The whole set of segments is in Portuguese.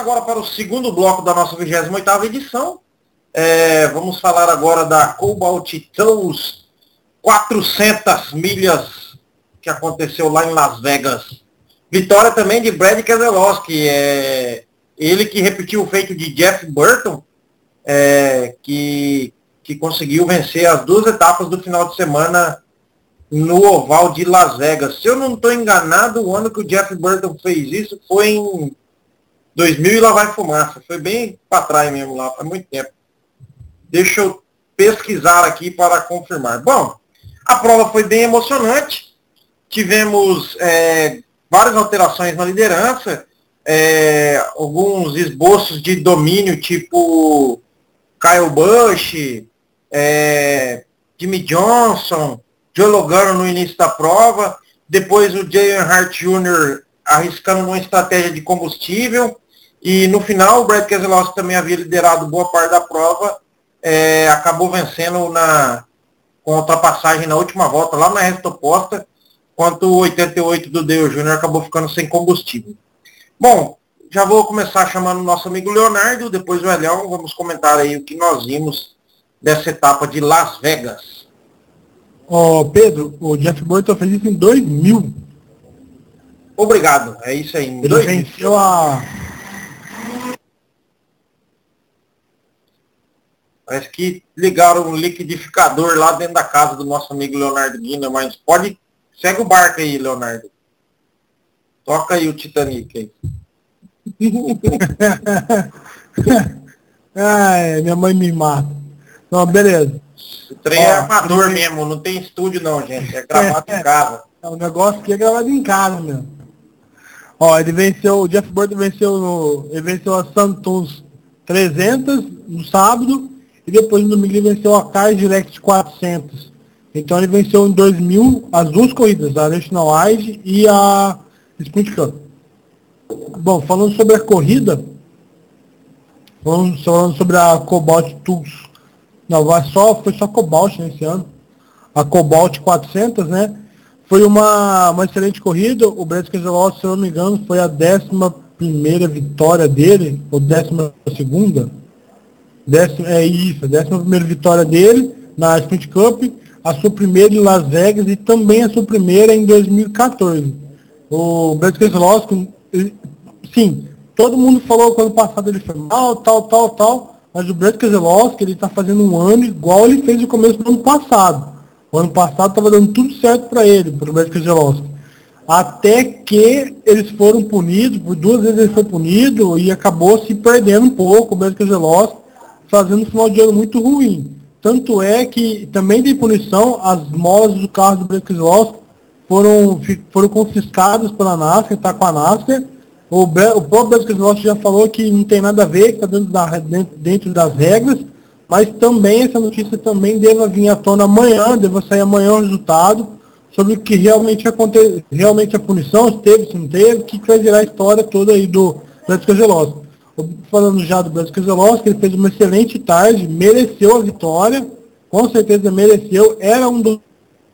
agora para o segundo bloco da nossa 28ª edição. Vamos falar agora da Cobalt Tours 400 milhas que aconteceu lá em Las Vegas. Vitória também de Brad Keselowski, ele que repetiu o feito de Jeff Burton, que conseguiu vencer as 2 etapas do final de semana no oval de Las Vegas. Se eu não estou enganado, o ano que o Jeff Burton fez isso foi em 2000 e lá vai fumaça. Foi bem para trás mesmo lá, faz muito tempo. Deixa eu pesquisar aqui para confirmar. Bom, a prova foi bem emocionante. Tivemos várias alterações na liderança, alguns esboços de domínio, tipo Kyle Busch, Jimmy Johnson, Joe Logano no início da prova, depois o Dale Earnhardt Jr. arriscando uma estratégia de combustível, e no final o Brad Keselowski também havia liderado boa parte da prova, acabou vencendo com a ultrapassagem na última volta, lá na reta oposta, enquanto o 88 do Dale Jr. acabou ficando sem combustível. Bom, já vou começar chamando o nosso amigo Leonardo, depois o Elião, vamos comentar aí o que nós vimos dessa etapa de Las Vegas. Pedro, o Jeff Burton fez isso em 2000. Obrigado, é isso aí. Ele venceu Parece que ligaram um liquidificador lá dentro da casa do nosso amigo Leonardo Guina, mas segue o barco aí, Leonardo. Toca aí o Titanic aí. Minha mãe me mata. Não, beleza. O trem é amador mesmo, não tem estúdio não, gente. É gravado em casa. O negócio aqui é gravado em casa mesmo. O Jeff Burton venceu a Santos 300 no sábado e depois no domingo ele venceu a Cars Direct 400. Então ele venceu em 2000 as 2 corridas, a Nationwide e a Sprint Cup. Bom, falando sobre a corrida, falando sobre a Cobalt Tours, foi só Cobalt nesse ano. A Cobalt 400, né? Foi uma excelente corrida. O Brad Keselowski, se eu não me engano, foi a 11ª vitória dele, ou 12ª. A 11ª vitória dele na Sprint Cup, a sua primeira em Las Vegas e também a sua primeira em 2014. O Brad Keselowski, sim, todo mundo falou que ano passado ele foi mal, tal, mas o Brad Keselowski, ele está fazendo um ano igual ele fez no começo do ano passado. O ano passado estava dando tudo certo para ele, para o Brad Keselowski. Até que eles foram punidos, por 2 vezes ele foi punido e acabou se perdendo um pouco o Brad Keselowski, fazendo um final de ano muito ruim. Tanto é que também tem punição, as molas do carro do Brad Keselowski foram confiscadas pela NASCAR, está com a NASCAR. O próprio Brad Keselowski já falou que não tem nada a ver, que está dentro das regras, mas também essa notícia também deve vir à tona amanhã, deve sair amanhã o resultado sobre o que realmente aconteceu, realmente a punição, se teve, se não teve, o que vai virar a história toda aí do Brad Keselowski. Falando já do Brad Keselowski, ele fez uma excelente tarde, mereceu a vitória, com certeza mereceu, era um dos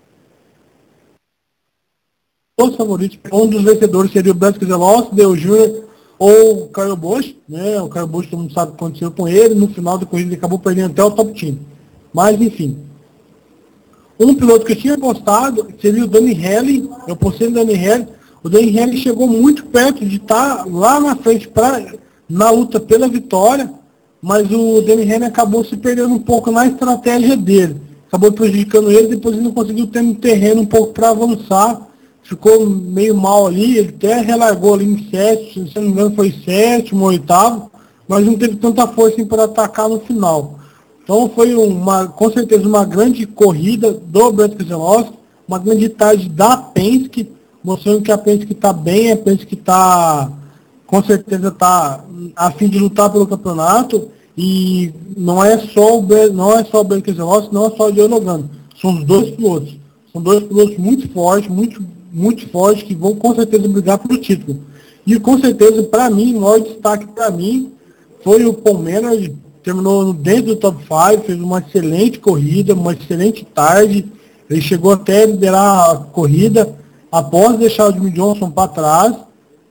favoritos, um dos vencedores seria o Brad Keselowski, Dale Jr. ou o Kyle Busch, né? O Kyle Busch, todo mundo sabe o que aconteceu com ele, no final da corrida ele acabou perdendo até o top team. Mas enfim. Um piloto que eu tinha apostado seria o Danny Hamlin, eu postei no Danny Hamlin, o Danny Hamlin chegou muito perto de estar lá na frente na luta pela vitória, mas o Danny Hamlin acabou se perdendo um pouco na estratégia dele, acabou prejudicando ele, depois ele não conseguiu ter um terreno um pouco para avançar, ficou meio mal ali, ele até relargou ali em 7, se não me engano foi 7º ou 8º, mas não teve tanta força para atacar no final. Então foi com certeza uma grande corrida do Brad Keselowski, uma grande tarde da Penske, mostrando que a Penske está bem, a Penske está, com certeza está a fim de lutar pelo campeonato, e não é só o Brad Keselowski, não é só o Joe Logano, são os 2 pilotos. São 2 pilotos muito fortes, que vão com certeza brigar pelo título. E com certeza, para mim, o maior destaque para mim foi o Paul Menard, terminou dentro do top 5, fez uma excelente corrida, uma excelente tarde. Ele chegou até a liderar a corrida após deixar o Jimmy Johnson para trás.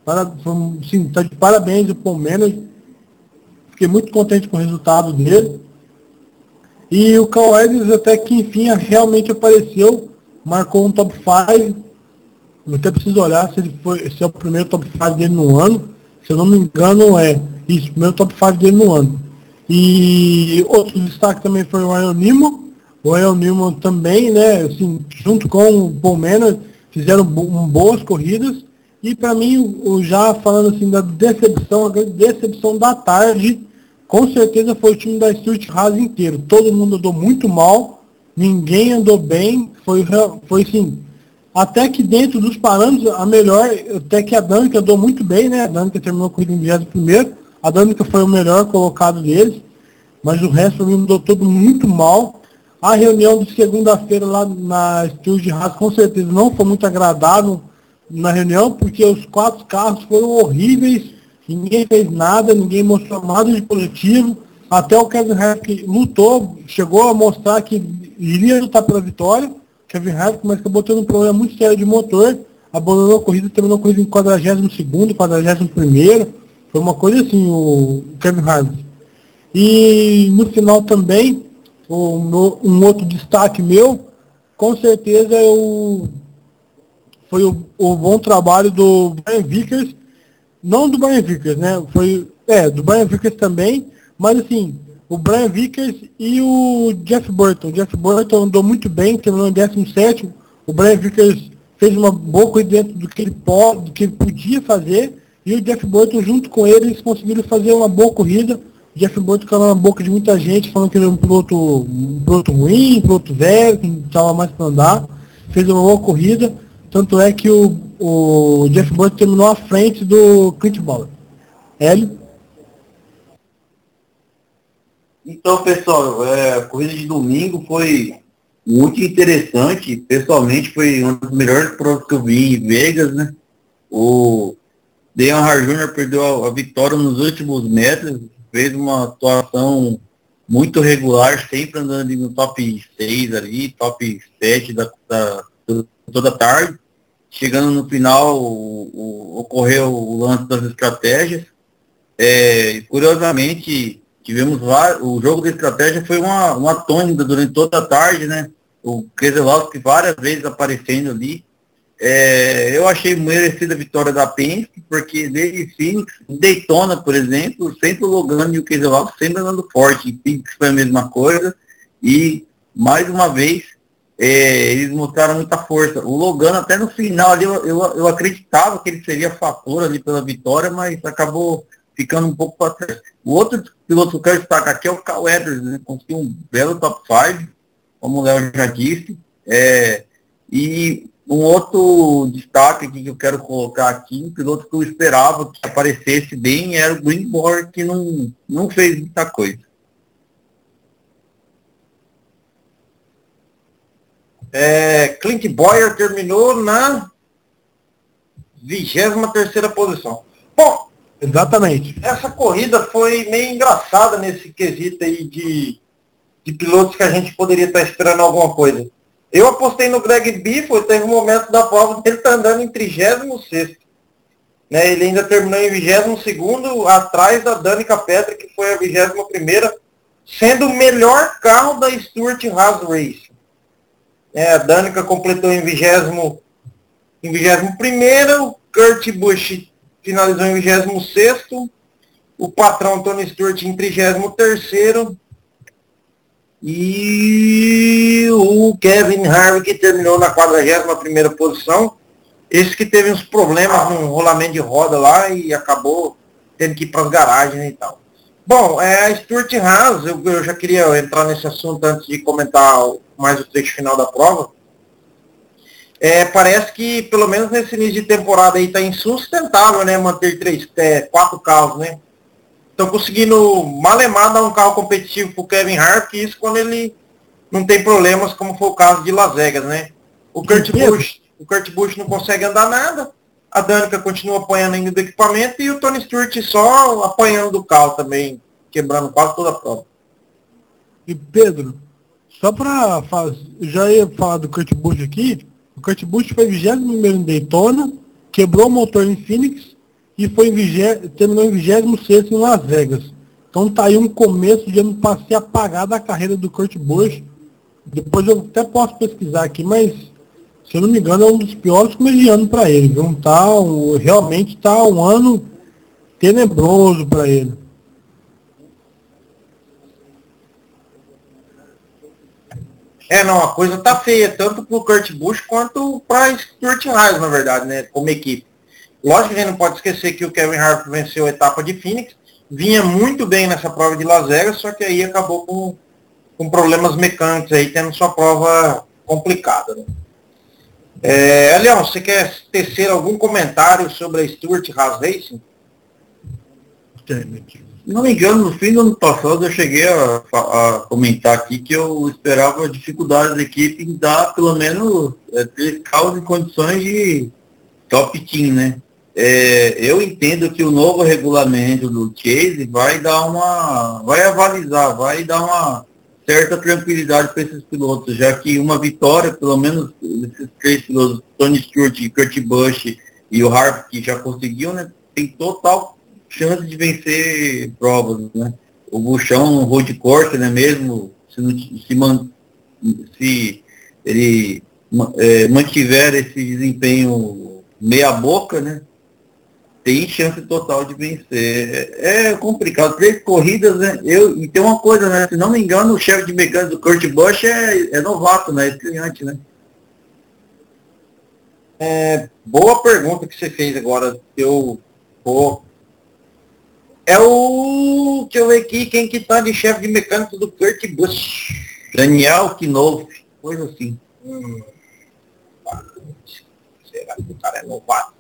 Sim, tá de parabéns o Paul Menard. Fiquei muito contente com o resultado dele. E o Kyle Edwards até que enfim realmente apareceu, marcou um top 5. Eu até preciso olhar se é o primeiro top 5 dele no ano. Se eu não me engano é isso, o primeiro top 5 dele no ano. E outro destaque também foi o Ryan Newman. O Ryan Newman também, né, assim, junto com o Paul Menard, fizeram boas corridas. E para mim, já falando assim da decepção, a grande decepção da tarde, com certeza foi o time da Stuart Haas inteiro. Todo mundo andou muito mal, ninguém andou bem, foi assim, até que dentro dos parâmetros, a melhor, até que a Danica andou muito bem, né? A Danica terminou com o 21º, a Danica foi o melhor colocado deles, mas o resto me andou todo muito mal. A reunião de segunda-feira lá na Stuart Haas com certeza não foi muito agradável na reunião, porque os 4 carros foram horríveis, ninguém fez nada, ninguém mostrou nada de positivo, até o Kevin Harvick lutou, chegou a mostrar que iria lutar pela vitória, Kevin Harvick, mas acabou tendo um problema muito sério de motor, abandonou a corrida, terminou a corrida em 42º, 41º, foi uma coisa assim, o Kevin Harvick. E no final também, um outro destaque meu, com certeza foi o bom trabalho do Brian Vickers, não do Brian Vickers, né? Do Brian Vickers também, mas assim, o Brian Vickers e o Jeff Burton. O Jeff Burton andou muito bem, terminou em 17º. O Brian Vickers fez uma boa corrida dentro do que ele podia fazer, e o Jeff Burton junto com ele, eles conseguiram fazer uma boa corrida. O Jeff Burton caiu na boca de muita gente, falando que ele era um piloto ruim, um piloto velho, que não estava mais para andar. Fez uma boa corrida, tanto é que o Jeff Burton terminou à frente do Clint Bowyer. Hélio? Então, pessoal, a corrida de domingo foi muito interessante. Pessoalmente, foi uma das melhores provas que eu vi em Vegas, né? O Dale Earnhardt Jr. perdeu a vitória nos últimos metros, fez uma atuação muito regular, sempre andando ali no top 6 ali, top 7 toda a tarde. Chegando no final, ocorreu o lance das estratégias. Curiosamente, tivemos o jogo de estratégia foi uma tônica durante toda a tarde, né? O Keselowski várias vezes aparecendo ali. Eu achei merecida a vitória da Penske, porque desde Phoenix, Daytona, por exemplo, sempre o Logan e o Keselowski sempre andando forte. Em Phoenix foi a mesma coisa. E, mais uma vez, eles mostraram muita força. O Logan, até no final ali, eu acreditava que ele seria fator ali pela vitória, mas acabou ficando um pouco para trás. O outro piloto que eu quero destacar aqui é o Kyle Edwards, né? Conseguiu um belo top 5, como o Léo já disse. E um outro destaque aqui que eu quero colocar aqui, um piloto que eu esperava que aparecesse bem, era o Greenborg, que não fez muita coisa. Clint Bowyer terminou na 23ª posição. Bom, exatamente. Essa corrida foi meio engraçada nesse quesito aí de pilotos que a gente poderia estar esperando alguma coisa. Eu apostei no Greg Biffle, teve um momento da prova que ele está andando em 36º. Né, ele ainda terminou em 22º, atrás da Danica Patrick, que foi a 21ª, sendo o melhor carro da Stuart Haas Race. A Danica completou em 21º, Kurt Busch finalizou em 26º, o patrão Tony Stewart em 33º, e o Kevin Harvick terminou na 41ª posição. Esse que teve uns problemas no rolamento de roda lá e acabou tendo que ir para as garagens e tal. Bom, a Stuart Haas, eu já queria entrar nesse assunto antes de comentar mais o trecho final da prova. Parece que, pelo menos nesse início de temporada aí, está insustentável, né, manter 4 carros, né? Estão conseguindo malemar dar um carro competitivo para o Kevin Harvick, isso quando ele não tem problemas, como foi o caso de Las Vegas, né? O Kurt Busch não consegue andar nada, a Danica continua apanhando ainda do equipamento e o Tony Stewart só apanhando do carro também, quebrando quase toda a prova. E Pedro, só para já ia falar do Kurt Busch aqui. O Kurt Busch foi 21º em Daytona, quebrou o motor em Phoenix e terminou em 26º em Las Vegas. Então tá aí um começo de ano para ser apagado a carreira do Kurt Busch. Depois eu até posso pesquisar aqui, mas se eu não me engano é um dos piores começos de ano para ele. Viu? Realmente tá um ano tenebroso para ele. Não, a coisa tá feia, tanto pro Kurt Busch quanto pra Stuart Haas, na verdade, né, como equipe. Lógico que a gente não pode esquecer que o Kevin Harvick venceu a etapa de Phoenix, vinha muito bem nessa prova de Las Vegas, só que aí acabou com problemas mecânicos aí, tendo sua prova complicada, né. Leão, você quer tecer algum comentário sobre a Stuart Haas Racing? Se não me engano, no fim do ano passado eu cheguei a comentar aqui que eu esperava dificuldades da equipe em dar pelo menos 3 carros em condições de top team, né? Eu entendo que o novo regulamento do Chase vai avalizar, vai dar uma certa tranquilidade para esses pilotos, já que uma vitória, pelo menos esses 3 pilotos, Tony Stewart, Kurt Busch e o Harvick, que já conseguiu, né? Tem total chance de vencer provas, né? O Buchão no road course, né, mesmo se ele mantiver esse desempenho meia boca, né, tem chance total de vencer. É complicado, 3 corridas, né? E tem uma coisa, né? Se não me engano, o chefe de mecânica do Kurt Busch é novato, né? Estreante, né? Boa pergunta que você fez agora. Deixa eu ver aqui quem que tá de chefe de mecânico do Kurt Busch. Daniel Knauf, coisa assim. Será que o cara é novato?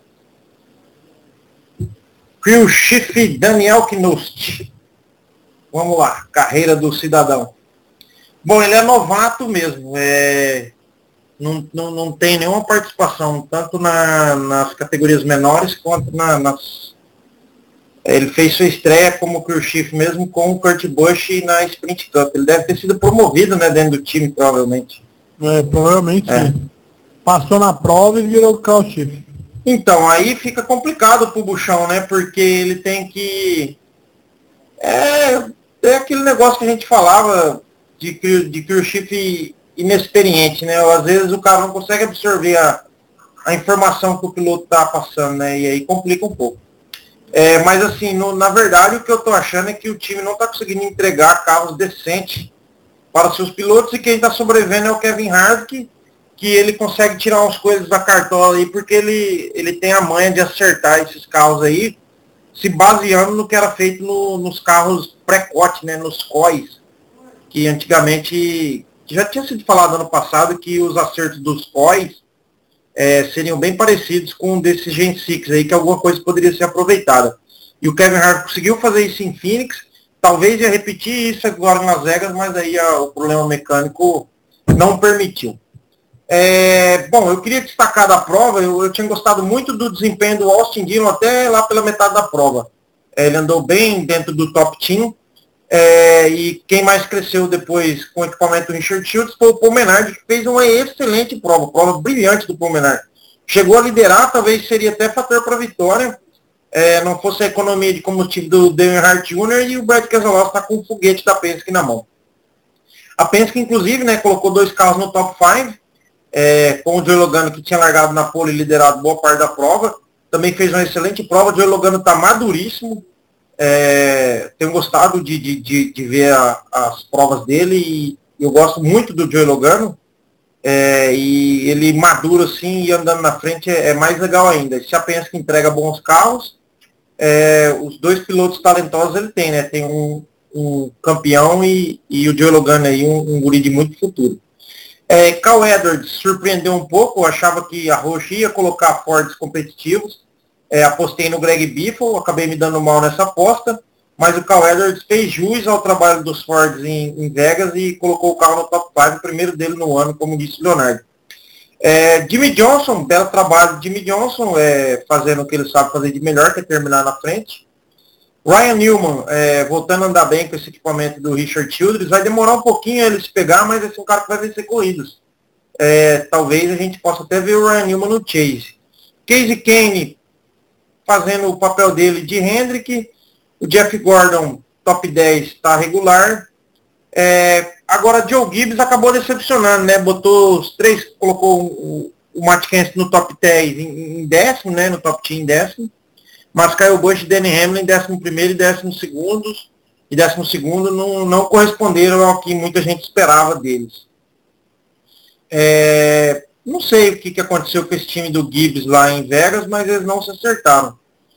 Crew Chief Daniel Knost. Vamos lá, carreira do cidadão. Bom, ele é novato mesmo. Não tem nenhuma participação, tanto nas categorias menores quanto nas. Ele fez sua estreia como crew chief mesmo com o Kurt Busch na Sprint Cup. Ele deve ter sido promovido, né, dentro do time, provavelmente. Provavelmente sim. Passou na prova e virou crew chief. Então, aí fica complicado pro Buchão, né, porque ele tem que... É aquele negócio que a gente falava de crew chief inexperiente, né? Às vezes o cara não consegue absorver a informação que o piloto tá passando, né, e aí complica um pouco. Mas assim, na verdade o que eu tô achando é que o time não tá conseguindo entregar carros decentes para seus pilotos, e quem está sobrevivendo é o Kevin Harvick, que ele consegue tirar umas coisas da cartola aí, porque ele tem a manha de acertar esses carros aí, se baseando no que era feito nos carros pré-cote, né, nos COIs, que antigamente, já tinha sido falado ano passado, que os acertos dos COIs seriam bem parecidos com um desses Gen 6 aí, que alguma coisa poderia ser aproveitada. E o Kevin Harvick conseguiu fazer isso em Phoenix, talvez ia repetir isso agora em Las Vegas, mas aí o problema mecânico não permitiu. Bom, eu queria destacar da prova, eu tinha gostado muito do desempenho do Austin Dillon até lá pela metade da prova. Ele andou bem dentro do top team, e quem mais cresceu depois com o equipamento Richard Childress foi o Paul Menard, que fez uma excelente prova brilhante do Paul Menard. Chegou a liderar, talvez seria até fator para a vitória, não fosse a economia de combustível do Dale Earnhardt Jr. e o Brad Keselowski está com o foguete da Penske na mão. A Penske, inclusive, né, colocou 2 carros no top 5, com o Joey Logano, que tinha largado na pole e liderado boa parte da prova. Também fez uma excelente prova. O Joey Logano está maduríssimo. Tenho gostado de ver as provas dele, e eu gosto muito do Joey Logano. E ele maduro assim e andando na frente é mais legal ainda. Se a Penske entrega bons carros, os 2 pilotos talentosos ele tem, né? Tem um campeão e o Joey Logano aí, um guri de muito futuro. Cal Edwards surpreendeu um pouco, eu achava que a Roche ia colocar Fords competitivos. Apostei no Greg Biffle, acabei me dando mal nessa aposta, mas o Cal Edwards fez jus ao trabalho dos Fords em Vegas e colocou o carro no top 5, o primeiro dele no ano, como disse o Leonardo. Jimmy Johnson, belo trabalho de Jimmy Johnson, fazendo o que ele sabe fazer de melhor, que é terminar na frente. Ryan Newman, voltando a andar bem com esse equipamento do Richard Childress, vai demorar um pouquinho ele se pegar, mas esse é um cara que vai vencer corridas. Talvez a gente possa até ver o Ryan Newman no Chase. Casey Kane fazendo o papel dele de Hendrick. O Jeff Gordon, top 10, está regular. Agora, Joe Gibbs acabou decepcionando, né? Botou os três, colocou o Matt Kenseth no top 10 em décimo, né? No top 10 em décimo. Mas Kyle Busch e Denny Hamlin em 11º e 12º. E 12º não corresponderam ao que muita gente esperava deles. Não sei o que aconteceu com esse time do Gibbs lá em Vegas, mas eles não se acertaram.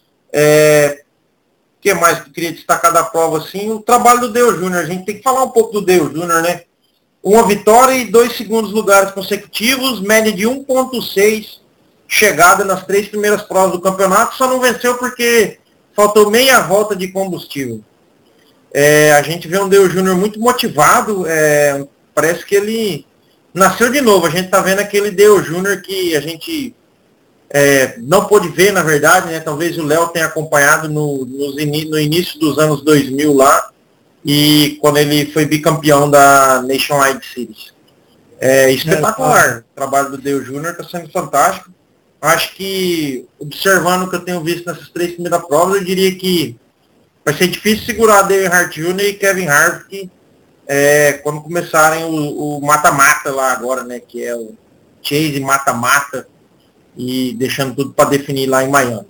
O que mais que eu queria destacar da prova? Assim, o trabalho do Dale Jr. A gente tem que falar um pouco do Dale Jr., né? Uma vitória e 2 segundos lugares consecutivos, média de 1,6 chegada nas 3 primeiras provas do campeonato, só não venceu porque faltou meia volta de combustível. A gente vê um Dale Jr. muito motivado, parece que ele nasceu de novo. A gente está vendo aquele Dale Jr. que a gente não pôde ver, na verdade, né? Talvez o Léo tenha acompanhado no início dos anos 2000 lá, e quando ele foi bicampeão da Nationwide Series. Espetacular. O trabalho do Dale Jr. está sendo fantástico. Acho que, observando o que eu tenho visto nessas 3 primeiras provas, eu diria que vai ser difícil segurar Dale Earnhardt Jr. e Kevin Harvick quando começarem o mata-mata lá agora, né? Que é o Chase mata-mata, e deixando tudo para definir lá em Miami.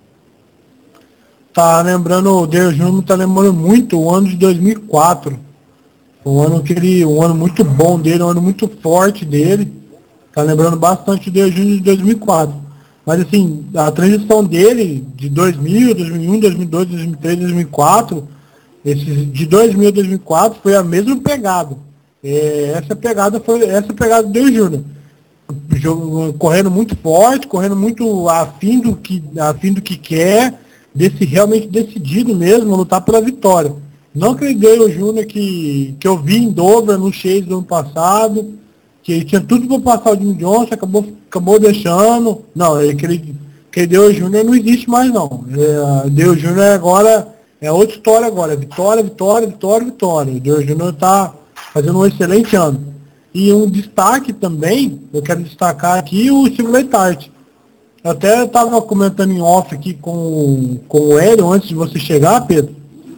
Tá lembrando, o Dale Jr. tá lembrando muito o ano de 2004. Um ano muito bom dele, um ano muito forte dele. Tá lembrando bastante o Dale Jr. de 2004. Mas assim, a transição dele de 2000, 2001, 2002, 2003, 2004, de 2000 a 2004 foi a mesma pegada. Essa pegada do Dale Jr. Correndo muito forte, correndo muito afim do que quer, realmente decidido mesmo a lutar pela vitória. Não aquele Dale Jr. que eu vi em Dover, no Chase do ano passado, que tinha tudo para passar o Jimmy Johnson, acabou deixando. Não, aquele Dale Jr. não existe mais não. Dale Jr. agora é outra história agora, vitória. O Dale Jr. está fazendo um excelente ano. E um destaque também, eu quero destacar aqui o Steve Letarte. Eu até estava comentando em off aqui com o Hélio, antes de você chegar, Pedro.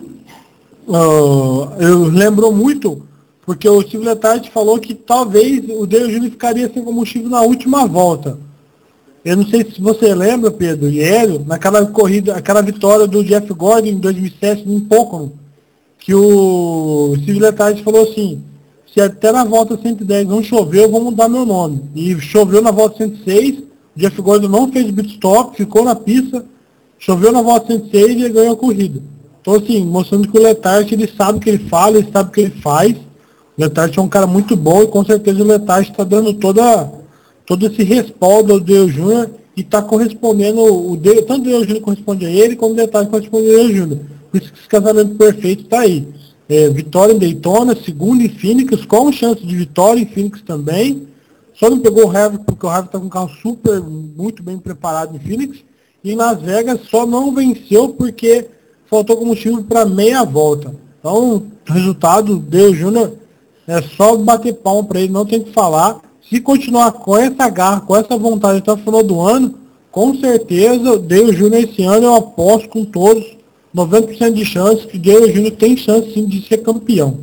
Eu lembro muito, porque o Steve Letarte falou que talvez o Dale Jr. ficaria sem combustível na última volta. Eu não sei se você lembra, Pedro e Hélio, naquela corrida, aquela vitória do Jeff Gordon em 2007 em Pocono, que o Steve Letarte falou assim: se até na volta 110 não choveu, eu vou mudar meu nome. E choveu na volta 106, o Jeff Gordon não fez pit stop, ficou na pista, choveu na volta 106 e ele ganhou a corrida. Então assim, mostrando que o Letarte, ele sabe o que ele fala, ele sabe o que ele faz. O Letarte é um cara muito bom e com certeza o Letarte está dando todo esse respaldo ao Dale Jr. e está correspondendo, tanto o Dale Jr. corresponde a ele, como o Letarte corresponde ao Dale Jr. Por isso que esse casamento perfeito está aí. Vitória em Daytona, segunda em Phoenix, com chance de vitória em Phoenix também. Só não pegou o Harvick porque o Harvick está com um carro muito bem preparado em Phoenix. E em Las Vegas só não venceu porque faltou combustível para meia volta. Então, o resultado Dale Jr. é só bater palma para ele, não tem o que falar. Se continuar com essa garra, com essa vontade até o final do ano, com certeza o Dale Jr. esse ano eu aposto com todos 90% de chance que o Dale Jr. tem chance sim de ser campeão.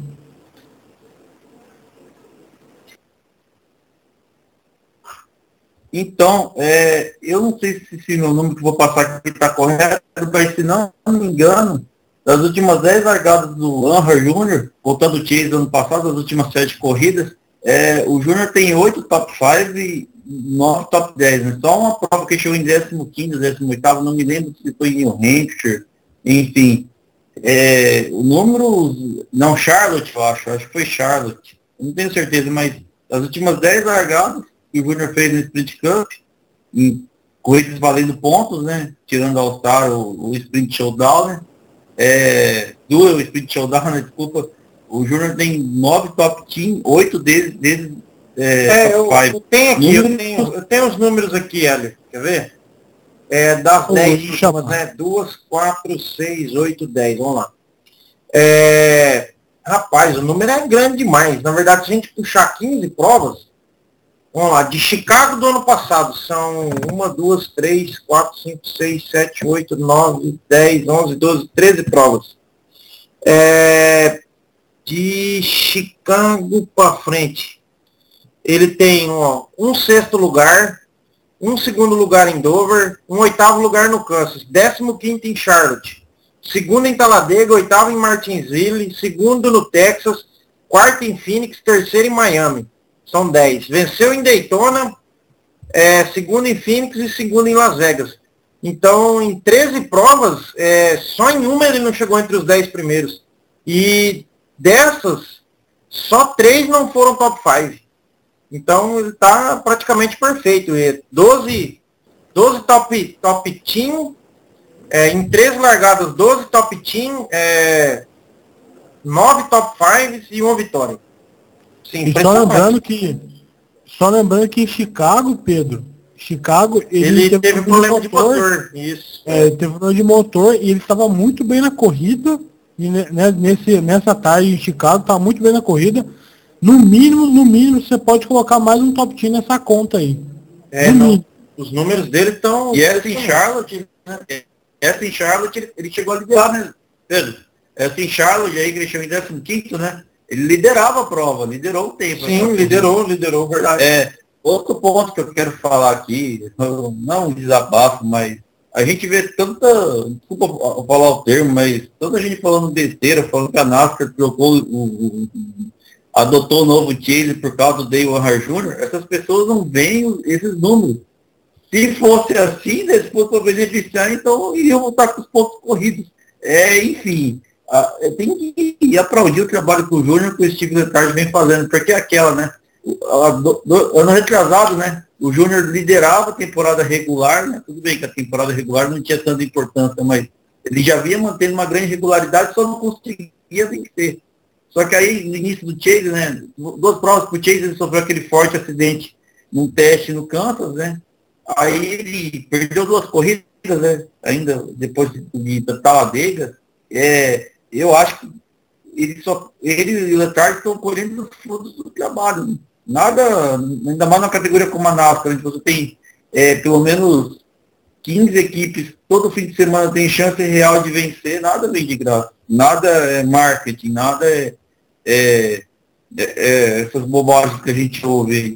Então, eu não sei se meu número que eu vou passar aqui está correto, mas se não me engano, das últimas 10 largadas do Earnhardt Jr., voltando o Chase do ano passado, das últimas 7 corridas, o Júnior tem 8 top 5 e 9 top 10. Né? Só uma prova que chegou em 15º, 18º, não me lembro se foi em New Hampshire, enfim. O número, não, Charlotte, eu acho que foi Charlotte, eu não tenho certeza, mas as últimas 10 largadas que o Júnior fez no Sprint Cup, em corridas valendo pontos, né? Tirando All Star, o Sprint Showdown, né? Do Sprint Showdown, né? Desculpa, o Júnior tem 9 top 10, 8 deles eu tenho aqui, eu tenho os números aqui, Hélio, quer ver? Das 10 últimas, né? 2, 4, 6, 8, 10, vamos lá. Rapaz, o número é grande demais. Na verdade, se a gente puxar 15 provas, Vamos lá, de Chicago do ano passado, são 1, 2, 3, 4, 5, 6, 7, 8, 9, 10, 11, 12, 13 provas. De Chicago para frente, ele tem um sexto lugar, um segundo lugar em Dover, um oitavo lugar no Kansas, 15º em Charlotte, segundo em Talladega, oitavo em Martinsville, segundo no Texas, quarto em Phoenix, terceiro em Miami. São 10. Venceu em Daytona, segundo em Phoenix e segundo em Las Vegas. Então, em 13 provas, só em uma ele não chegou entre os 10 primeiros. E dessas, só 3 não foram top 5. Então, ele está praticamente perfeito. 12 top team, em 13 largadas, 12 top team, 9 top 5 e 1 vitória. Sim, e só lembrando que em Chicago, Pedro, ele teve problema de motor. Isso. Teve problema de motor e ele estava muito bem na corrida. E nessa tarde em Chicago, estava muito bem na corrida. No mínimo, você pode colocar mais um top team nessa conta aí. Os números dele estão... E essa em Charlotte, né? Essa em Charlotte, ele chegou a liderar, né, Pedro? Essa em Charlotte, aí que ele chegou em 15º, né? Ele liderava a prova, liderou o tempo. Sim, liderou, verdade. Outro ponto que eu quero falar aqui, não um desabafo, mas a gente vê tanta, desculpa falar o termo, mas tanta gente falando besteira, falando que a NASCAR adotou o novo Chase por causa do Dale Earnhardt Jr., essas pessoas não veem esses números. Se fosse assim, né, se fosse para beneficiar, então iriam voltar com os pontos corridos. Enfim, tem que aplaudir o trabalho que o Júnior com o Steve Letarte vem fazendo, porque é aquela, né? Ano retrasado, né? O Júnior liderava a temporada regular, né? Tudo bem que a temporada regular não tinha tanta importância, mas ele já vinha mantendo uma grande regularidade, só não conseguia vencer. Só que aí, no início do Chase, né? 2 provas pro Chase, ele sofreu aquele forte acidente num teste no Kansas, né? Aí ele perdeu 2 corridas, né? Ainda depois de Talladega. Eu acho que ele e o Letarte estão colhendo os frutos do trabalho. Né? Nada, ainda mais na categoria como a NASCAR, onde você tem pelo menos 15 equipes, todo fim de semana tem chance real de vencer, nada vem de graça. Nada é marketing, nada essas bobagens que a gente ouve aí.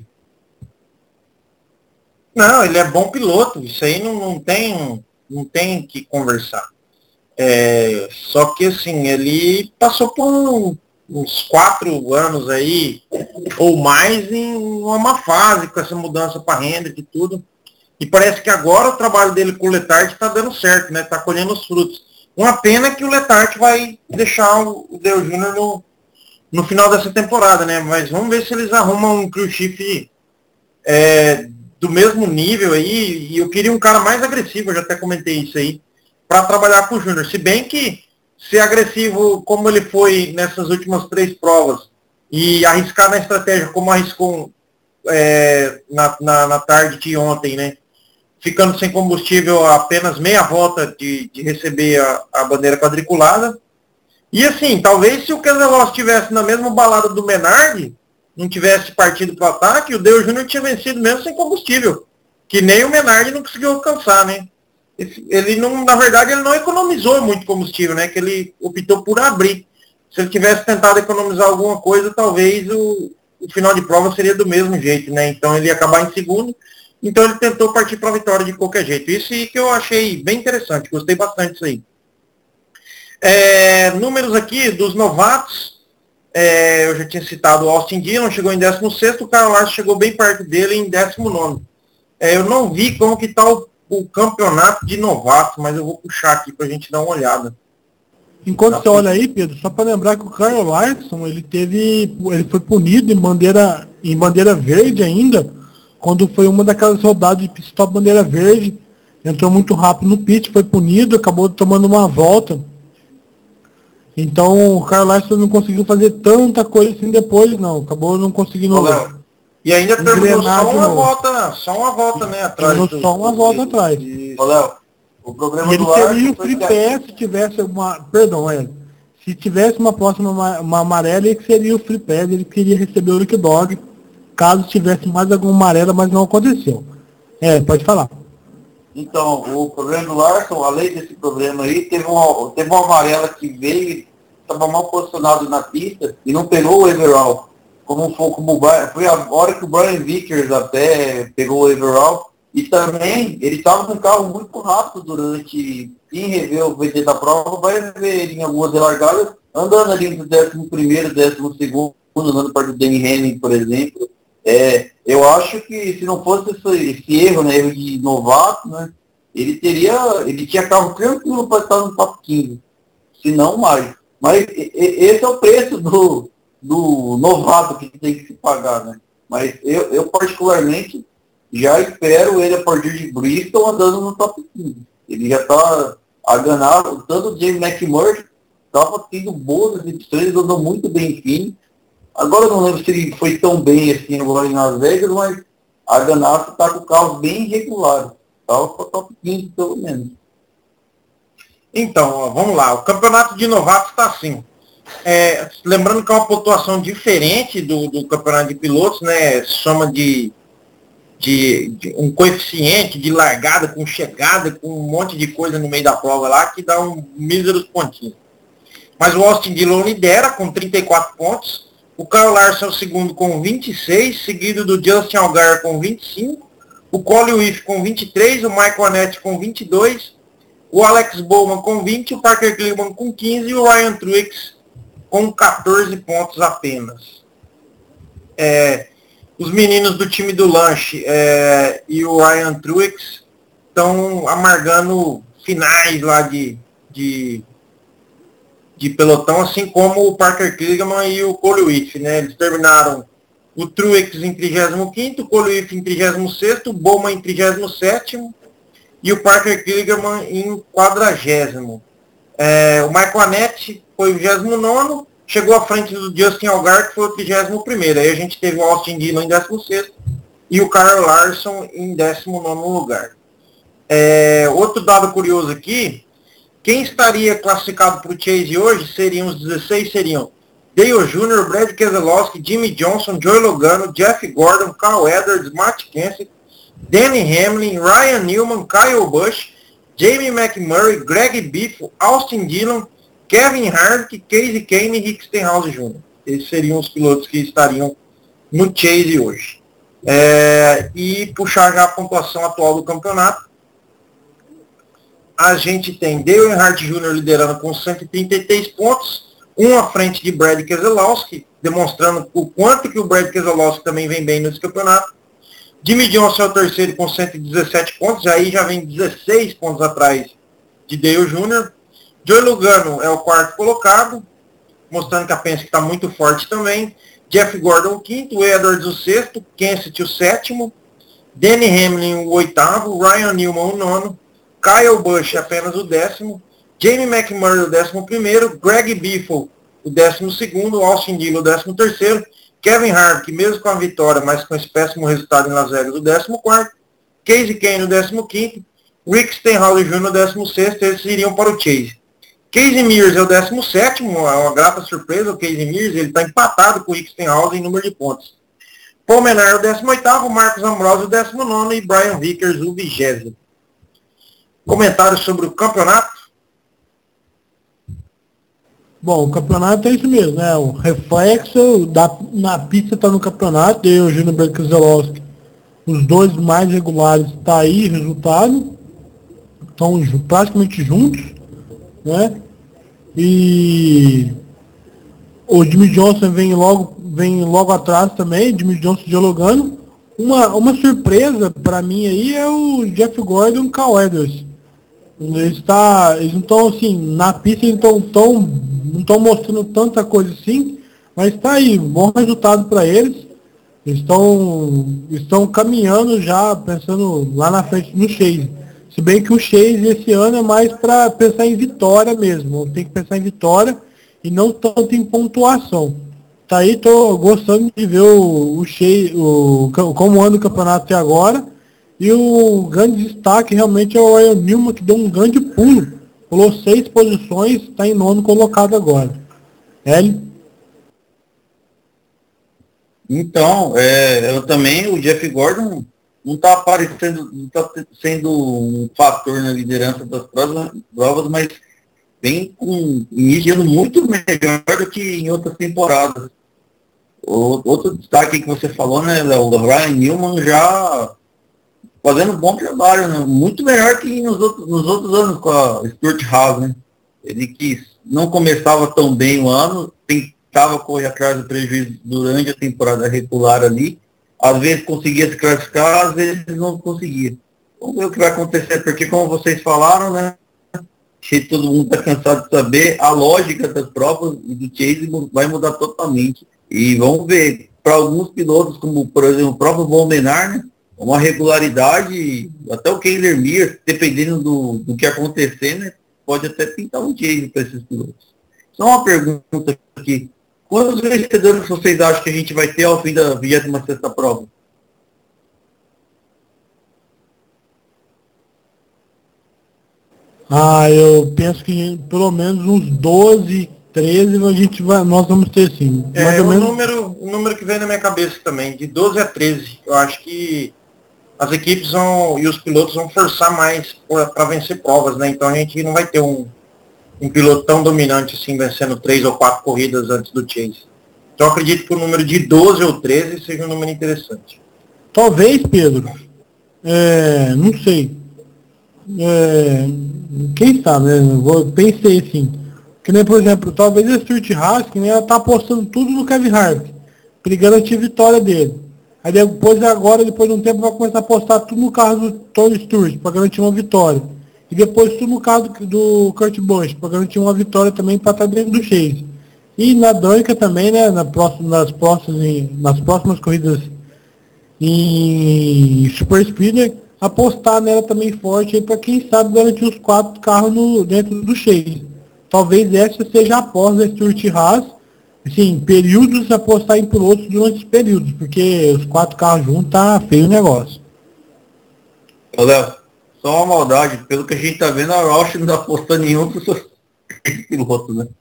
Não, ele é bom piloto, isso aí não tem que conversar. Só que assim, ele passou por uns 4 anos aí, ou mais, em uma má fase, com essa mudança para renda e tudo. E parece que agora o trabalho dele com o Letarte está dando certo, né? Está colhendo os frutos. Uma pena que o Letarte vai deixar o Dale Jr. no final dessa temporada, né? Mas vamos ver se eles arrumam um crew chief do mesmo nível aí. E eu queria um cara mais agressivo, eu já até comentei isso aí, para trabalhar com o Júnior. Se bem que ser agressivo como ele foi nessas últimas 3 provas e arriscar na estratégia como arriscou na tarde de ontem, né? Ficando sem combustível a apenas meia volta de receber a bandeira quadriculada. E assim, talvez se o Keselowski estivesse na mesma balada do Menard, não tivesse partido para o ataque, o Dale Jr. tinha vencido mesmo sem combustível. Que nem o Menard não conseguiu alcançar, né? Ele não, na verdade, ele não economizou muito combustível, né? Que ele optou por abrir. Se ele tivesse tentado economizar alguma coisa, talvez o final de prova seria do mesmo jeito, né? Então ele ia acabar em segundo. Então ele tentou partir para a vitória de qualquer jeito. Isso aí que eu achei bem interessante, gostei bastante disso aí. Números aqui dos novatos, eu já tinha citado o Austin Dillon, chegou em 16º, o Kyle Larson chegou bem perto dele em 19º. Eu não vi como que está o campeonato de novatos, mas eu vou puxar aqui para a gente dar uma olhada. Enquanto você olha aí, Pedro, só para lembrar que o Kyle Larson, ele foi punido em bandeira verde ainda, quando foi uma daquelas rodadas de pit stop bandeira verde, entrou muito rápido no pit, foi punido, acabou tomando uma volta. Então o Kyle Larson não conseguiu fazer tanta coisa assim depois, não. Acabou não conseguindo. E ainda terminou só uma volta, né? Atrás. Terminou só uma volta atrás. Léo, o problema ele teria o free pass se tivesse uma. Perdão, se tivesse uma próxima uma amarela, ele seria o free pass, ele queria receber o Lick Dog caso tivesse mais alguma amarela, mas não aconteceu. Pode falar. Então, o problema do Larson, além desse problema aí, teve uma amarela que veio, estava mal posicionado na pista e não pegou o overall. Foi a hora que o Brian Vickers até pegou o overall. E também, ele estava com um carro muito rápido durante, quem rever o VT da prova, vai ver ele em algumas largadas, andando ali entre o 11º, 12º, andando perto do Danny Hamlin, por exemplo. Eu acho que se não fosse esse erro, né, erro de novato, né, ele tinha carro tranquilo para estar no top 15, se não mais. Mas esse é o preço do novato que tem que se pagar, né? Mas eu particularmente já espero ele a partir de Bristol andando no top 15. Ele já está a ganhar, tanto o James McMurray estava tendo boas edições, ele andou muito bem fim. Agora eu não lembro se ele foi tão bem assim agora em Las Vegas, mas a Ganassi está com carros bem irregulares. Estava para top 15 pelo menos. Então, ó, vamos lá. O campeonato de novatos está assim. Lembrando que é uma pontuação diferente do campeonato de pilotos, né? Chama de um coeficiente de largada com chegada, com um monte de coisa no meio da prova lá, que dá um míseros pontinhos. Mas o Austin Dillon lidera com 34 pontos. O Kyle Larson é o segundo com 26, seguido do Justin Allgaier com 25, o Colin Wurf com 23, o Michael Annett com 22, o Alex Bowman com 20, o Parker Kligerman com 15 e o Ryan Truex com 14 pontos apenas. Os meninos do time do Lanche e o Ryan Truex estão amargando finais lá de pelotão, assim como o Parker Kligerman e o Cole Wurf, né? Eles terminaram o Truex em 35º, o Cole Wurf em 36º, o Bowman em 37º e o Parker Kligerman em 40º. O Michael Annett foi o 29º, chegou à frente do Justin Allgaier, que foi o 31º. Aí a gente teve o Austin Dillon em 16º e o Kyle Larson em 19º lugar. Outro dado curioso aqui, quem estaria classificado para o Chase hoje os 16 seriam Dale Jr., Brad Keselowski, Jimmy Johnson, Joey Logano, Jeff Gordon, Kyle Edwards, Matt Kenseth, Denny Hamlin, Ryan Newman, Kyle Busch, Jamie McMurray, Greg Biffle, Austin Dillon, Kevin Harvick, Casey Kane e Rick Stenhouse Jr. Esses seriam os pilotos que estariam no Chase hoje. E puxar já a pontuação atual do campeonato. A gente tem Dale Earnhardt Jr. liderando com 133 pontos, um à frente de Brad Keselowski, demonstrando o quanto que o Brad Keselowski também vem bem nesse campeonato. Jimmy Johnson é o terceiro com 117 pontos, aí já vem 16 pontos atrás de Dale Jr. Joey Logano é o quarto colocado, mostrando que a Penske está muito forte também. Jeff Gordon o quinto, Edwards o sexto, Kenseth o sétimo, Denny Hamlin o oitavo, Ryan Newman o nono, Kyle Busch apenas o 10º, Jamie McMurray o 11º, Greg Biffle o 12º, Austin Dillon o 13º, Kevin Harvick, mesmo com a vitória, mas com esse péssimo resultado em Las Vegas, o 14º, Casey Kane o 15º, Rick Stenhouse Jr. o 16º, eles iriam para o Chase. Casey Mears é o 17º, é uma grata surpresa, o Casey Mears, ele está empatado com o Rick Stenhouse em número de pontos. Paul Menard o 18º, Marcos Ambrosio o 19º e Brian Vickers o 20º. Comentários sobre o campeonato? Bom, o campeonato é isso mesmo, né? O reflexo na pista está no campeonato, eu e o Júnior Keselowski, os dois mais regulares, está aí resultado, estão praticamente juntos, né? E o Jimmy Johnson vem logo atrás também, Jimmy Johnson dialogando. Uma surpresa para mim aí é o Jeff Gordon e o Kyle Edwards. Eles não estão assim, na pista eles não estão mostrando tanta coisa assim, mas está aí, um bom resultado para eles. Eles estão caminhando já, pensando lá na frente no Chase. Se bem que o Chase esse ano é mais para pensar em vitória mesmo. Tem que pensar em vitória e não tanto em pontuação. Tá aí, tô gostando de ver o Chase, como anda o campeonato até agora. E o grande destaque realmente é o Ryan Newman, que deu um grande pulo. Pulou 6 posições, está em 9º colocado agora. Então, eu também, o Jeff Gordon não está aparecendo, não está sendo um fator na liderança das provas, mas vem iniciando muito melhor do que em outras temporadas. Outro destaque que você falou, né, Léo, o Ryan Newman já fazendo um bom trabalho, né? Muito melhor que nos outros anos com a Stuart Haas, né? Ele que não começava tão bem o ano, tentava correr atrás do prejuízo durante a temporada regular ali, às vezes conseguia se classificar, às vezes não conseguia. Vamos ver o que vai acontecer, porque como vocês falaram, né, que todo mundo está cansado de saber, a lógica das provas e do Chase vai mudar totalmente. E vamos ver, para alguns pilotos, como por exemplo o próprio Von Menard, né, uma regularidade, até o Keiler Mears, dependendo do que acontecer, né, pode até pintar um Chase para esses pilotos. Só uma pergunta aqui. Quantos vencedores vocês acham que a gente vai ter ao fim da 26ª prova? Eu penso que pelo menos uns 12, 13 nós vamos ter sim. Mais ou menos. O número que vem na minha cabeça também, de 12 a 13. Eu acho que as equipes e os pilotos vão forçar mais para vencer provas, né? Então a gente não vai ter um piloto tão dominante assim, vencendo 3 ou 4 corridas antes do Chase. Então eu acredito que o número de 12 ou 13 seja um número interessante. Talvez, Pedro. Não sei. Quem sabe, né? Pensei assim. Que nem, por exemplo, talvez a Stuart Haas, que nem ela tá apostando tudo no Kevin Harvick, pra garantir a vitória dele. Aí depois de um tempo, vai começar a apostar tudo no carro do Tony Stewart, para garantir uma vitória. E depois tudo no carro do Kurt Busch, para garantir uma vitória também para estar dentro do Chase. E na Danica também, né, nas próximas corridas em Super Speedway, apostar nela também forte para quem sabe garantir os 4 carros dentro do Chase. Talvez essa seja a aposta da Stuart Haas, assim, períodos, apostar em pilotos durante os períodos, porque os 4 carros juntos tá feio o negócio. Ô Léo, só uma maldade, pelo que a gente tá vendo, a Roush não tá apostando em nenhum dos seus pilotos, né?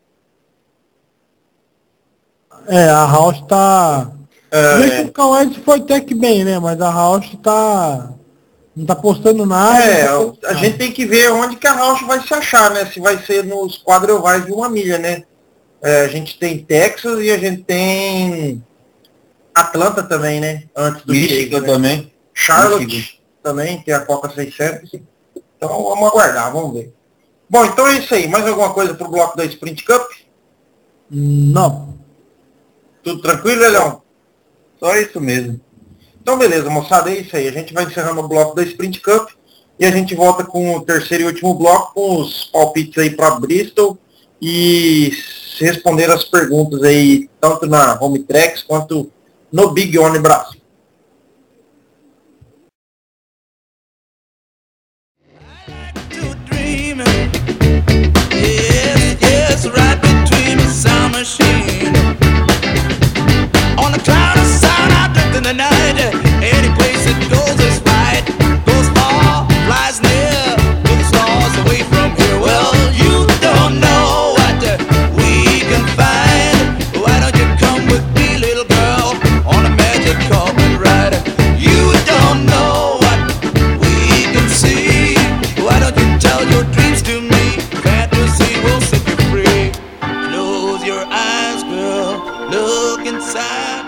A Roush tá... O Kawhi foi até que bem, né? Mas a Roush não tá apostando nada. A gente tem que ver onde que a Roush vai se achar, né? Se vai ser nos quadrovais de 1 milha, né? A gente tem Texas e a gente tem Atlanta também, né? Antes do Michigan, né? Também. Charlotte Michigan. Também, tem a Copa 600. Então vamos aguardar, vamos ver. Bom, então é isso aí. Mais alguma coisa pro bloco da Sprint Cup? Não. Tudo tranquilo, Leão? Só isso mesmo. Então beleza, moçada, é isso aí. A gente vai encerrando o bloco da Sprint Cup e a gente volta com o terceiro e último bloco com os palpites aí para Bristol e responder as perguntas aí, tanto na Home Tracks quanto no Big One Brasil. Look inside.